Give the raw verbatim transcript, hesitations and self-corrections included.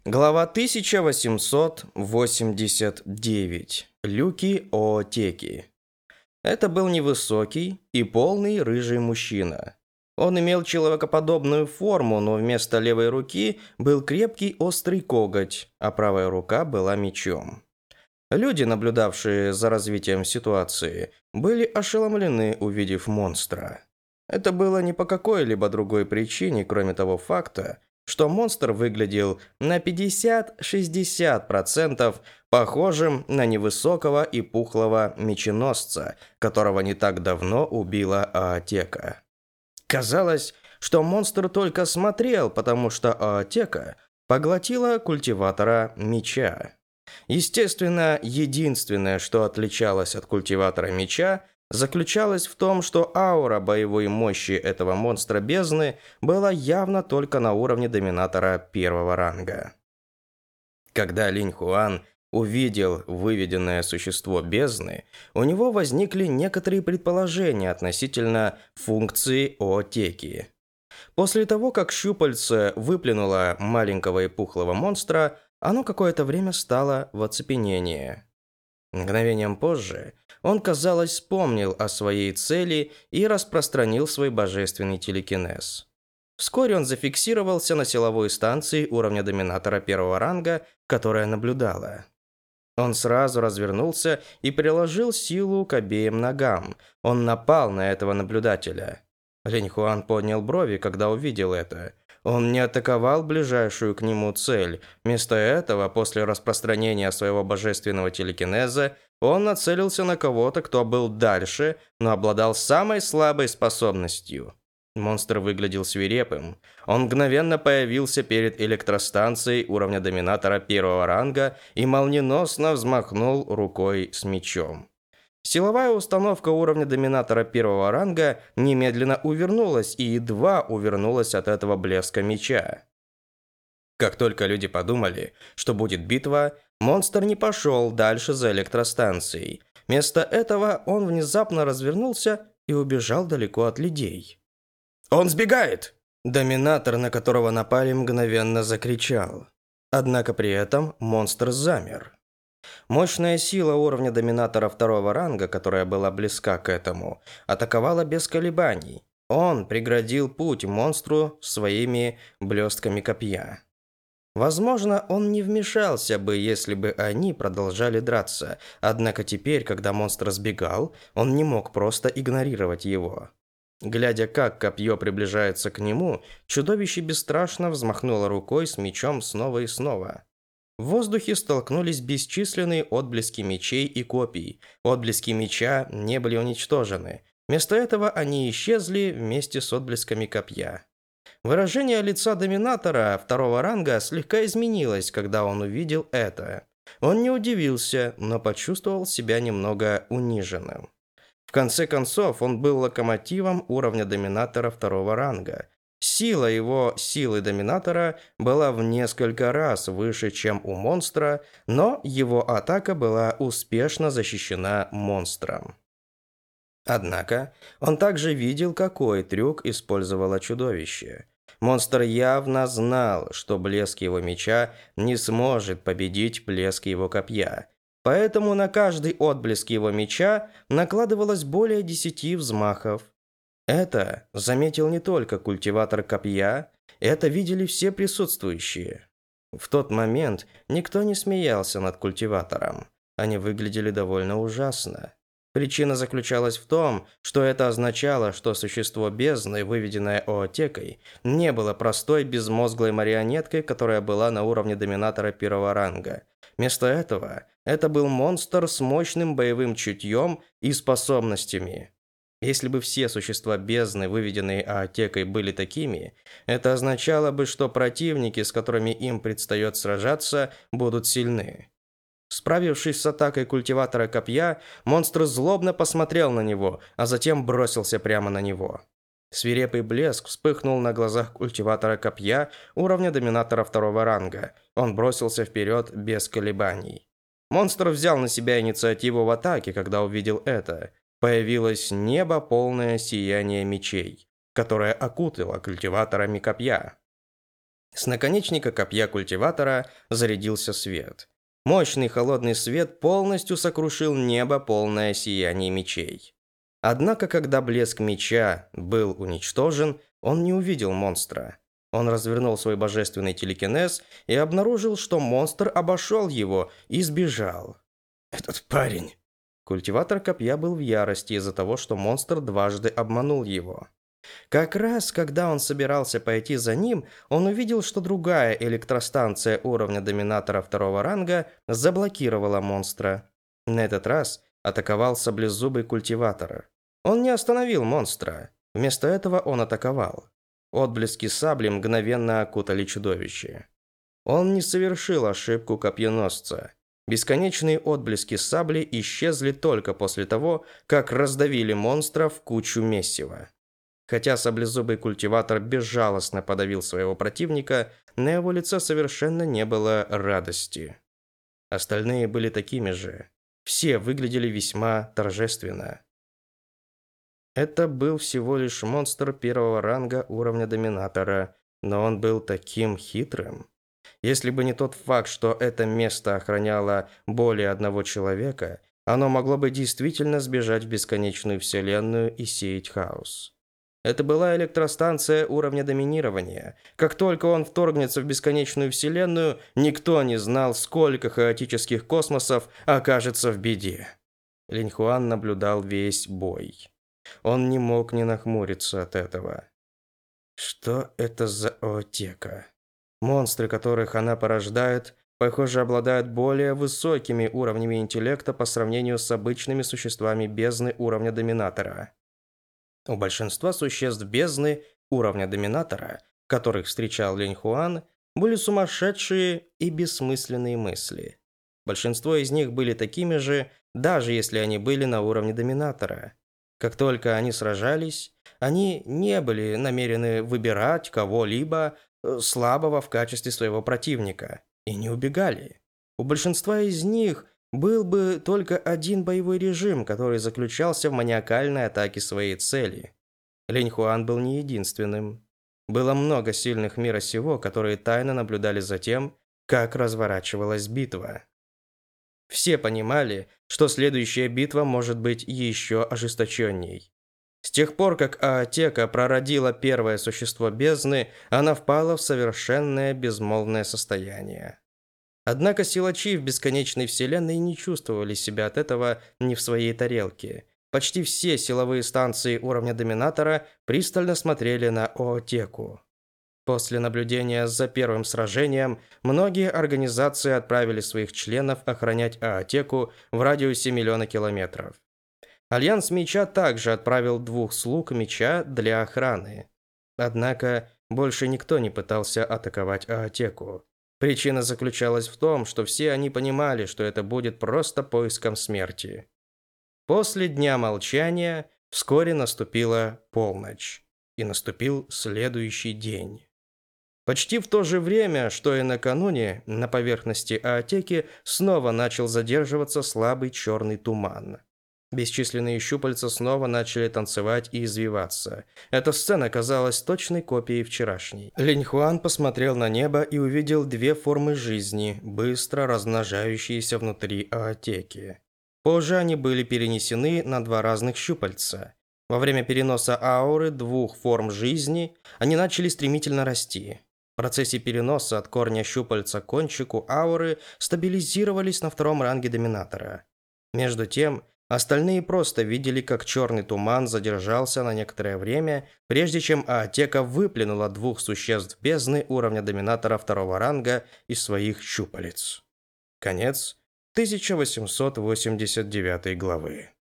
Глава тысяча восемьсот восемьдесят девять. Люки Оотеки. Это был невысокий и полный рыжий мужчина. Он имел человекоподобную форму, но вместо левой руки был крепкий острый коготь, а правая рука была мечом. Люди, наблюдавшие за развитием ситуации, были ошеломлены, увидев монстра. Это было не по какой-либо другой причине, кроме того факта, что монстр выглядел на пятьдесят-шестьдесят процентов похожим на невысокого и пухлого меченосца, которого не так давно убила Оотека. Казалось, что монстр только смотрел, потому что Оотека поглотила культиватора меча. Естественно, единственное, что отличалось от культиватора меча, заключалось в том, что аура боевой мощи этого монстра бездны была явно только на уровне доминатора первого ранга. Когда Линь Хуан увидел выведенное существо бездны, у него возникли некоторые предположения относительно функции Оотеки. После того, как щупальце выплюнуло маленького и пухлого монстра, оно какое-то время стало в оцепенении. Мгновением позже он, казалось, вспомнил о своей цели и распространил свой божественный телекинез. Вскоре он зафиксировался на силовой станции уровня доминатора первого ранга, которая наблюдала. Он сразу развернулся и приложил силу к обеим ногам. Он напал на этого наблюдателя. Линь Хуан поднял брови, когда увидел это. Он не атаковал ближайшую к нему цель. Вместо этого, после распространения своего божественного телекинеза, он нацелился на кого-то, кто был дальше, но обладал самой слабой способностью. Монстр выглядел свирепым. Он мгновенно появился перед электростанцией уровня доминатора первого ранга и молниеносно взмахнул рукой с мечом. Силовая установка уровня доминатора первого ранга немедленно увернулась и едва увернулась от этого блеска меча. Как только люди подумали, что будет битва, монстр не пошел дальше за электростанцией. Вместо этого он внезапно развернулся и убежал далеко от людей. «Он сбегает!» Доминатор, на которого напали, мгновенно закричал. Однако при этом монстр замер. Мощная сила уровня доминатора второго ранга, которая была близка к этому, атаковала без колебаний. Он преградил путь монстру своими блестками копья. Возможно, он не вмешался бы, если бы они продолжали драться, однако теперь, когда монстр сбегал, он не мог просто игнорировать его. Глядя, как копье приближается к нему, чудовище бесстрашно взмахнуло рукой с мечом снова и снова. В воздухе столкнулись бесчисленные отблески мечей и копий. Отблески меча не были уничтожены. Вместо этого они исчезли вместе с отблесками копья. Выражение лица доминатора второго ранга слегка изменилось, когда он увидел это. Он не удивился, но почувствовал себя немного униженным. В конце концов, он был локомотивом уровня доминатора второго ранга. Сила его силы доминатора была в несколько раз выше, чем у монстра, но его атака была успешно защищена монстром. Однако, он также видел, какой трюк использовало чудовище. Монстр явно знал, что блеск его меча не сможет победить блеск его копья. Поэтому на каждый отблеск его меча накладывалось более десяти взмахов. Это заметил не только культиватор копья, это видели все присутствующие. В тот момент никто не смеялся над культиватором. Они выглядели довольно ужасно. Причина заключалась в том, что это означало, что существо бездны, выведенное Оотекой, не было простой безмозглой марионеткой, которая была на уровне доминатора первого ранга. Вместо этого, это был монстр с мощным боевым чутьем и способностями. Если бы все существа бездны, выведенные Оотекой, были такими, это означало бы, что противники, с которыми им предстоит сражаться, будут сильны. Справившись с атакой культиватора копья, монстр злобно посмотрел на него, а затем бросился прямо на него. Свирепый блеск вспыхнул на глазах культиватора копья уровня доминатора второго ранга. Он бросился вперед без колебаний. Монстр взял на себя инициативу в атаке, когда увидел это. Появилось небо, полное сияние мечей, которое окутало культиваторами копья. С наконечника копья культиватора зарядился свет. Мощный холодный свет полностью сокрушил небо, полное сияние мечей. Однако, когда блеск меча был уничтожен, он не увидел монстра. Он развернул свой божественный телекинез и обнаружил, что монстр обошел его и сбежал. «Этот парень...» Культиватор копья был в ярости из-за того, что монстр дважды обманул его. Как раз, когда он собирался пойти за ним, он увидел, что другая электростанция уровня доминатора второго ранга заблокировала монстра. На этот раз атаковал саблезубый культиватор. Он не остановил монстра. Вместо этого он атаковал. Отблески сабли мгновенно окутали чудовище. Он не совершил ошибку копьеносца. Бесконечные отблески сабли исчезли только после того, как раздавили монстра в кучу месива. Хотя саблезубый культиватор безжалостно подавил своего противника, на его лице совершенно не было радости. Остальные были такими же. Все выглядели весьма торжественно. Это был всего лишь монстр первого ранга уровня доминатора, но он был таким хитрым. Если бы не тот факт, что это место охраняло более одного человека, оно могло бы действительно сбежать в бесконечную вселенную и сеять хаос. Это была электростанция уровня доминирования. Как только он вторгнется в бесконечную вселенную, никто не знал, сколько хаотических космосов окажется в беде. Линьхуан наблюдал весь бой. Он не мог не нахмуриться от этого. Что это за Оотека? Монстры, которых она порождает, похоже, обладают более высокими уровнями интеллекта по сравнению с обычными существами бездны уровня доминатора. У большинства существ бездны уровня доминатора, которых встречал Линьхуан, были сумасшедшие и бессмысленные мысли. Большинство из них были такими же, даже если они были на уровне доминатора. Как только они сражались, они не были намерены выбирать кого-либо слабого в качестве своего противника и не убегали. У большинства из них был бы только один боевой режим, который заключался в маниакальной атаке своей цели. Линьхуан был не единственным. Было много сильных мира сего, которые тайно наблюдали за тем, как разворачивалась битва. Все понимали, что следующая битва может быть еще ожесточенней. С тех пор, как Оотека прородила первое существо бездны, она впала в совершенное безмолвное состояние. Однако силачи в бесконечной вселенной не чувствовали себя от этого не в своей тарелке. Почти все силовые станции уровня доминатора пристально смотрели на Оотеку. После наблюдения за первым сражением, многие организации отправили своих членов охранять Оотеку в радиусе миллиона километров. Альянс Меча также отправил двух слуг Меча для охраны. Однако, больше никто не пытался атаковать Оотеку. Причина заключалась в том, что все они понимали, что это будет просто поиском смерти. После дня молчания вскоре наступила полночь, и наступил следующий день. Почти в то же время, что и накануне, на поверхности Оотеки снова начал задерживаться слабый черный туман. Бесчисленные щупальца снова начали танцевать и извиваться. Эта сцена казалась точной копией вчерашней. Линьхуан посмотрел на небо и увидел две формы жизни, быстро размножающиеся внутри Оотеки. Позже они были перенесены на два разных щупальца. Во время переноса ауры двух форм жизни они начали стремительно расти. В процессе переноса от корня щупальца к кончику ауры стабилизировались на втором ранге доминатора. Между тем, остальные просто видели, как черный туман задержался на некоторое время, прежде чем Оотека выплюнула двух существ бездны уровня доминатора второго ранга из своих щупалец. Конец тысяча восемьсот восемьдесят девятой главы.